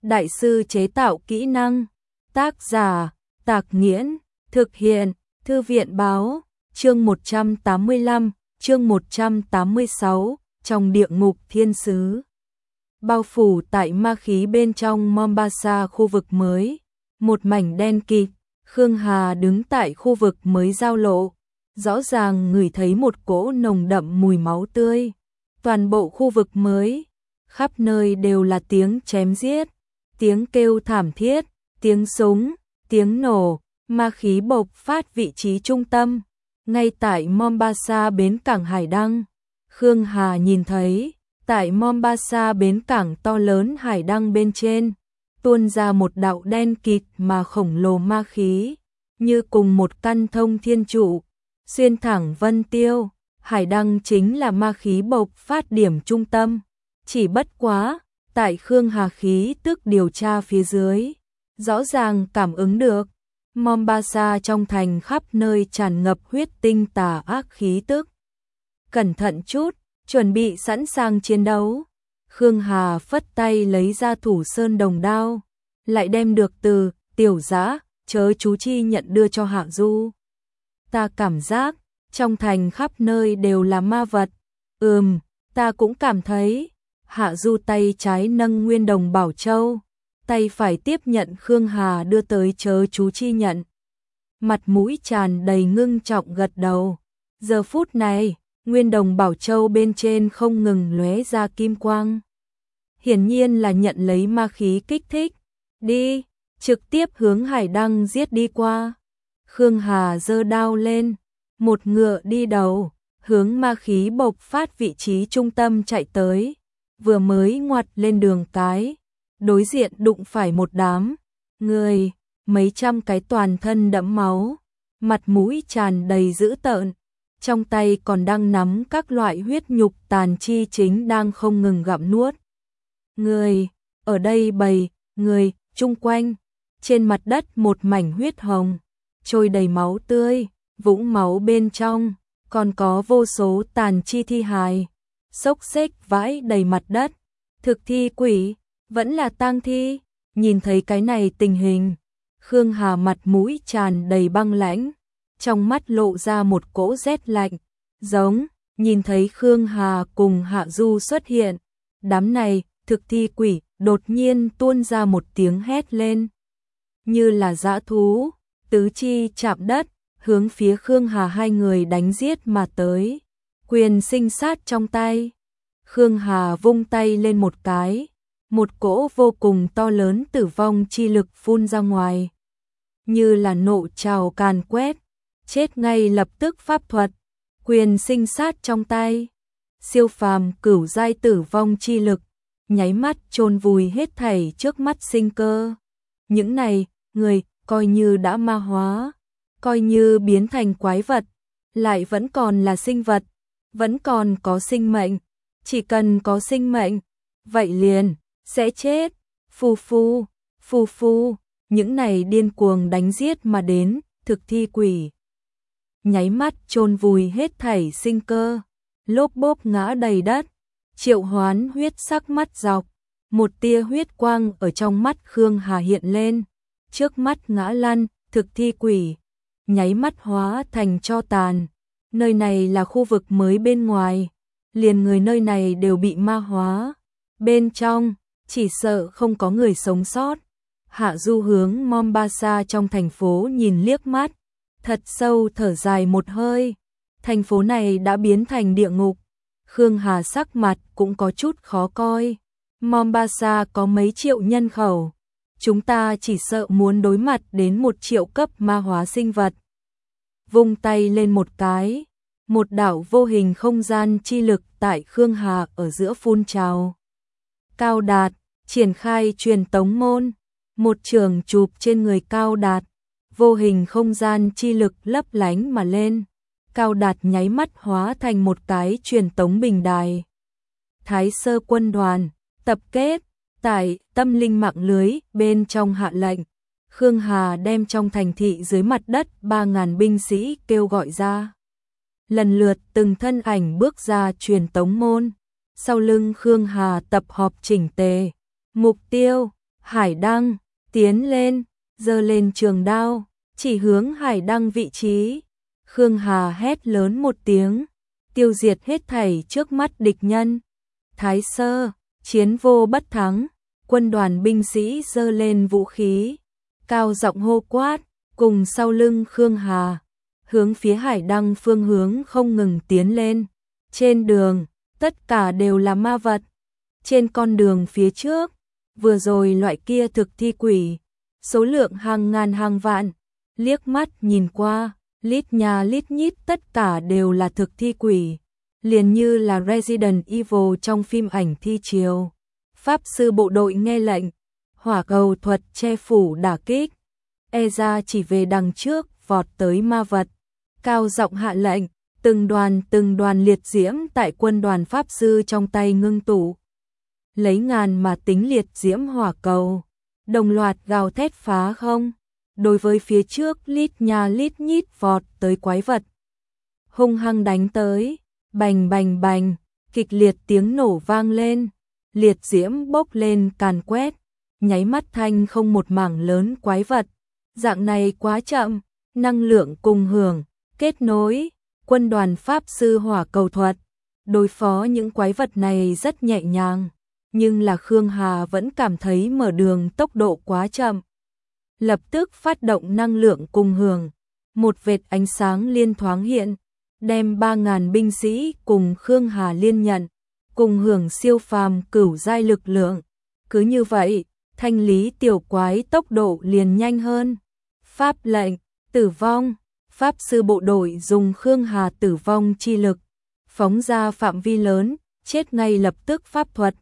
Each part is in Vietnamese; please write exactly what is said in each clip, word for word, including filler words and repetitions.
đại sư chế tạo kỹ năng. Tác giả, Tạc Nghiễn, thực hiện, Thư viện Báo, chương một trăm tám mươi lăm, chương một trăm tám mươi sáu, trong địa ngục thiên sứ. Bao phủ tại ma khí bên trong Mombasa khu vực mới, một mảnh đen kịt, Khương Hà đứng tại khu vực mới giao lộ, rõ ràng ngửi thấy một cỗ nồng đậm mùi máu tươi. Toàn bộ khu vực mới, khắp nơi đều là tiếng chém giết, tiếng kêu thảm thiết, tiếng súng, tiếng nổ, ma khí bộc phát vị trí trung tâm, ngay tại Mombasa bến cảng Hải Đăng. Khương Hà nhìn thấy, tại Mombasa bến cảng to lớn Hải Đăng bên trên, tuôn ra một đạo đen kịt mà khổng lồ ma khí, như cùng một căn thông thiên trụ, xuyên thẳng vân tiêu. Hải Đăng chính là ma khí bộc phát điểm trung tâm, chỉ bất quá, tại Khương Hà khí tức điều tra phía dưới, rõ ràng cảm ứng được, Mombasa trong thành khắp nơi tràn ngập huyết tinh tà ác khí tức. Cẩn thận chút, chuẩn bị sẵn sàng chiến đấu. Khương Hà phất tay lấy ra thủ sơn đồng đao, lại đem được từ tiểu dã chớ chú chi nhận đưa cho Hạ Du. Ta cảm giác, trong thành khắp nơi đều là ma vật. Ừm, ta cũng cảm thấy. Hạ Du tay trái nâng nguyên đồng bảo châu, tay phải tiếp nhận Khương Hà đưa tới chớ chú chi nhận. Mặt mũi tràn đầy ngưng trọng gật đầu. Giờ phút này, nguyên đồng bảo châu bên trên không ngừng lóe ra kim quang. Hiển nhiên là nhận lấy ma khí kích thích. Đi, trực tiếp hướng Hải Đăng giết đi qua. Khương Hà giơ đao lên, một ngựa đi đầu, hướng ma khí bộc phát vị trí trung tâm chạy tới. Vừa mới ngoặt lên đường cái, đối diện đụng phải một đám người, mấy trăm cái toàn thân đẫm máu, mặt mũi tràn đầy dữ tợn, trong tay còn đang nắm các loại huyết nhục tàn chi chính đang không ngừng gặm nuốt. Người, ở đây bầy, người, chung quanh, trên mặt đất một mảnh huyết hồng, trôi đầy máu tươi, vũng máu bên trong, còn có vô số tàn chi thi hài, xốc xếch vãi đầy mặt đất. Thực thi quỷ, vẫn là tang thi. Nhìn thấy cái này tình hình, Khương Hà mặt mũi tràn đầy băng lãnh, trong mắt lộ ra một cỗ rét lạnh, giống, nhìn thấy Khương Hà cùng Hạ Du xuất hiện, đám này, thực thi quỷ, đột nhiên tuôn ra một tiếng hét lên. Như là dã thú, tứ chi chạm đất, hướng phía Khương Hà hai người đánh giết mà tới, quyền sinh sát trong tay. Khương Hà vung tay lên một cái, một cỗ vô cùng to lớn tử vong chi lực phun ra ngoài, như là nộ trào càn quét, chết ngay lập tức pháp thuật, quyền sinh sát trong tay, siêu phàm cửu giai tử vong chi lực, nháy mắt chôn vùi hết thảy trước mắt sinh cơ. Những này, người, coi như đã ma hóa, coi như biến thành quái vật, lại vẫn còn là sinh vật, vẫn còn có sinh mệnh. Chỉ cần có sinh mệnh, vậy liền, sẽ chết. Phù phu, phù phu, những này điên cuồng đánh giết mà đến, thực thi quỷ. Nháy mắt chôn vùi hết thảy sinh cơ, lốp bốp ngã đầy đất, triệu hoán huyết sắc mắt dọc, một tia huyết quang ở trong mắt Khương Hà hiện lên, trước mắt ngã lăn, thực thi quỷ, nháy mắt hóa thành tro tàn. Nơi này là khu vực mới bên ngoài, liền người nơi này đều bị ma hóa, bên trong, chỉ sợ không có người sống sót. Hạ Du hướng Mombasa trong thành phố nhìn liếc mắt, thật sâu thở dài một hơi, thành phố này đã biến thành địa ngục. Khương Hà sắc mặt cũng có chút khó coi, Mombasa có mấy triệu nhân khẩu, chúng ta chỉ sợ muốn đối mặt đến một triệu cấp ma hóa sinh vật. Vung tay lên một cái, một đạo vô hình không gian chi lực tại Khương Hà ở giữa phun trào. Cao Đạt, triển khai truyền tống môn, một trường chụp trên người Cao Đạt, vô hình không gian chi lực lấp lánh mà lên. Cao Đạt nháy mắt hóa thành một cái truyền tống bình đài. Thái Sơ quân đoàn, tập kết, tại tâm linh mạng lưới, bên trong hạ lệnh. Khương Hà đem trong thành thị dưới mặt đất ba ngàn binh sĩ kêu gọi ra. Lần lượt từng thân ảnh bước ra truyền tống môn, sau lưng Khương Hà tập họp chỉnh tề, mục tiêu, Hải Đăng, tiến lên, giơ lên trường đao, chỉ hướng Hải Đăng vị trí. Khương Hà hét lớn một tiếng, tiêu diệt hết thảy trước mắt địch nhân. Thái Sơ, chiến vô bất thắng, quân đoàn binh sĩ giơ lên vũ khí, cao giọng hô quát, cùng sau lưng Khương Hà, hướng phía Hải Đăng phương hướng không ngừng tiến lên. Trên đường, tất cả đều là ma vật. Trên con đường phía trước, vừa rồi loại kia thực thi quỷ, số lượng hàng ngàn hàng vạn, liếc mắt nhìn qua, lít nhà lít nhít tất cả đều là thực thi quỷ, liền như là Resident Evil trong phim ảnh thi chiều. Pháp sư bộ đội nghe lệnh, hỏa cầu thuật che phủ đả kích, e ra chỉ về đằng trước vọt tới ma vật, cao giọng hạ lệnh, từng đoàn từng đoàn liệt diễm tại quân đoàn pháp sư trong tay ngưng tụ, lấy ngàn mà tính liệt diễm hỏa cầu, đồng loạt gào thét phá không, đối với phía trước lít nhà lít nhít vọt tới quái vật, hung hăng đánh tới, bành bành bành, kịch liệt tiếng nổ vang lên, liệt diễm bốc lên càn quét, nháy mắt thanh không một mảng lớn quái vật. Dạng này quá chậm, năng lượng cùng hưởng, kết nối, quân đoàn pháp sư hỏa cầu thuật, đối phó những quái vật này rất nhẹ nhàng, nhưng là Khương Hà vẫn cảm thấy mở đường tốc độ quá chậm. Lập tức phát động năng lượng cùng hưởng, một vệt ánh sáng liên thoáng hiện, đem ba ngàn binh sĩ cùng Khương Hà liên nhận, cùng hưởng siêu phàm cửu giai lực lượng. Cứ như vậy, thanh lý tiểu quái tốc độ liền nhanh hơn. Pháp lệnh, tử vong, pháp sư bộ đội dùng Khương Hà tử vong chi lực, phóng ra phạm vi lớn, chết ngay lập tức pháp thuật.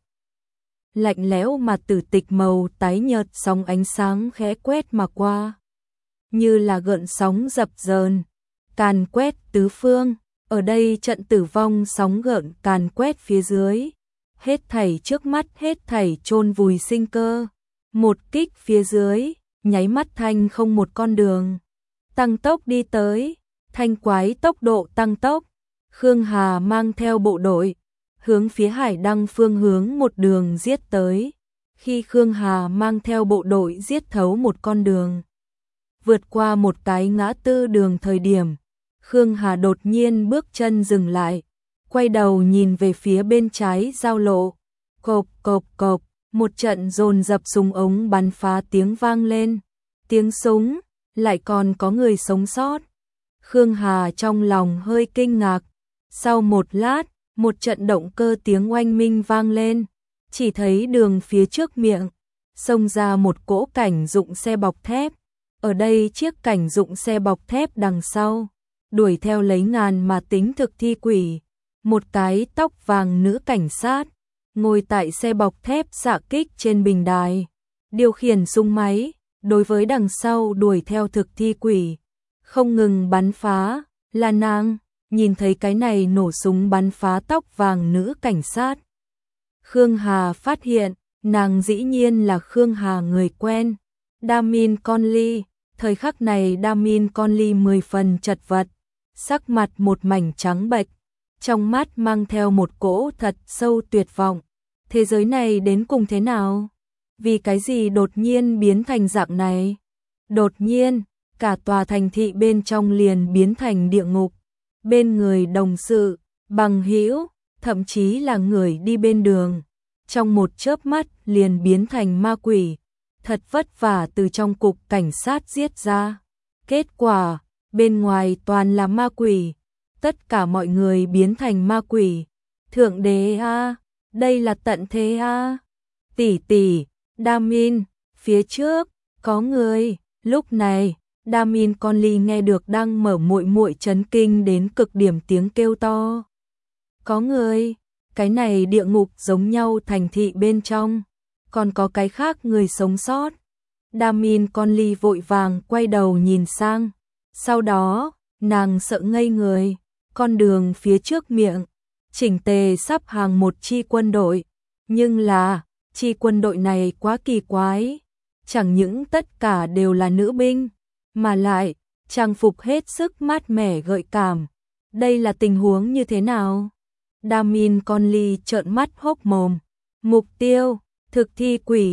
Lạnh lẽo mà tử tịch màu tái nhợt sóng ánh sáng khẽ quét mà qua, như là gợn sóng dập dờn, càn quét tứ phương. Ở đây trận tử vong sóng gợn càn quét phía dưới, hết thảy trước mắt hết thảy chôn vùi sinh cơ. Một kích phía dưới, nháy mắt thanh không một con đường, tăng tốc đi tới, thanh quái tốc độ tăng tốc. Khương Hà mang theo bộ đội, hướng phía Hải Đăng phương hướng một đường giết tới. Khi Khương Hà mang theo bộ đội giết thấu một con đường, vượt qua một cái ngã tư đường thời điểm, Khương Hà đột nhiên bước chân dừng lại, quay đầu nhìn về phía bên trái giao lộ, cộp cộp cộp, một trận dồn dập súng ống bắn phá tiếng vang lên, tiếng súng, lại còn có người sống sót. Khương Hà trong lòng hơi kinh ngạc, sau một lát, một trận động cơ tiếng oanh minh vang lên, chỉ thấy đường phía trước miệng, xông ra một cỗ cảnh dụng xe bọc thép, ở đây chiếc cảnh dụng xe bọc thép đằng sau, đuổi theo lấy ngàn mà tính thực thi quỷ, một cái tóc vàng nữ cảnh sát, ngồi tại xe bọc thép xạ kích trên bình đài, điều khiển súng máy, đối với đằng sau đuổi theo thực thi quỷ, không ngừng bắn phá, là nàng. Nhìn thấy cái này nổ súng bắn phá tóc vàng nữ cảnh sát, Khương Hà phát hiện, nàng dĩ nhiên là Khương Hà người quen, Damin Conley. Thời khắc này Damin Conley mười phần chật vật, sắc mặt một mảnh trắng bệch, trong mắt mang theo một cỗ thật sâu tuyệt vọng. Thế giới này đến cùng thế nào? Vì cái gì đột nhiên biến thành dạng này? Đột nhiên, cả tòa thành thị bên trong liền biến thành địa ngục. Bên người đồng sự, bằng hữu, thậm chí là người đi bên đường, trong một chớp mắt liền biến thành ma quỷ, thật vất vả từ trong cục cảnh sát giết ra. Kết quả, bên ngoài toàn là ma quỷ, tất cả mọi người biến thành ma quỷ. Thượng đế a, đây là tận thế a. Tỷ tỷ, Damin, phía trước có người. Lúc này, Damin Conley nghe được đang mở muội muội chấn kinh đến cực điểm tiếng kêu to. Có người, cái này địa ngục giống nhau thành thị bên trong, còn có cái khác người sống sót. Damin Conley vội vàng quay đầu nhìn sang, sau đó, nàng sợ ngây người, con đường phía trước miệng, chỉnh tề sắp hàng một chi quân đội, nhưng là, chi quân đội này quá kỳ quái, chẳng những tất cả đều là nữ binh, mà lại, trang phục hết sức mát mẻ gợi cảm. Đây là tình huống như thế nào? Damin Conley trợn mắt hốc mồm. Mục tiêu, thực thi quỷ,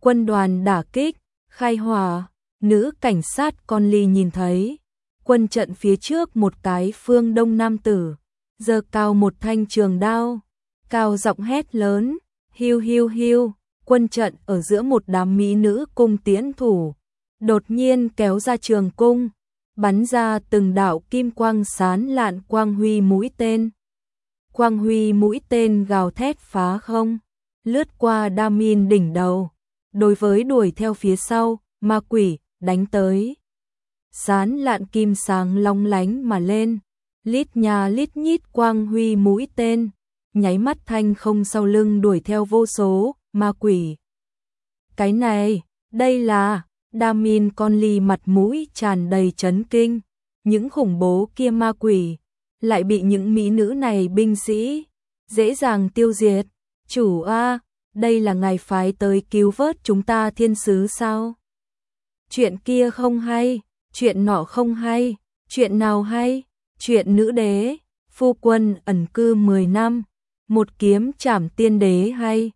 Quân đoàn đả kích, khai hỏa, nữ cảnh sát Conley nhìn thấy. Quân trận phía trước một cái phương đông nam tử, giơ cao một thanh trường đao, cao giọng hét lớn, hiu hiu hiu, quân trận ở giữa một đám mỹ nữ cung tiễn thủ, đột nhiên kéo ra trường cung, bắn ra từng đạo kim quang sán lạn quang huy mũi tên. Quang huy mũi tên gào thét phá không, lướt qua Damin đỉnh đầu, đối với đuổi theo phía sau, ma quỷ, đánh tới. Sán lạn kim sáng long lánh mà lên, lít nhà lít nhít quang huy mũi tên, nháy mắt thanh không sau lưng đuổi theo vô số, ma quỷ. Cái này, đây là, Damin Conley mặt mũi tràn đầy chấn kinh, những khủng bố kia ma quỷ, lại bị những mỹ nữ này binh sĩ, dễ dàng tiêu diệt. Chủ a, đây là ngài phái tới cứu vớt chúng ta thiên sứ sao? Chuyện kia không hay, chuyện nọ không hay, chuyện nào hay? Chuyện nữ đế, phu quân ẩn cư mười năm, một kiếm trảm tiên đế hay?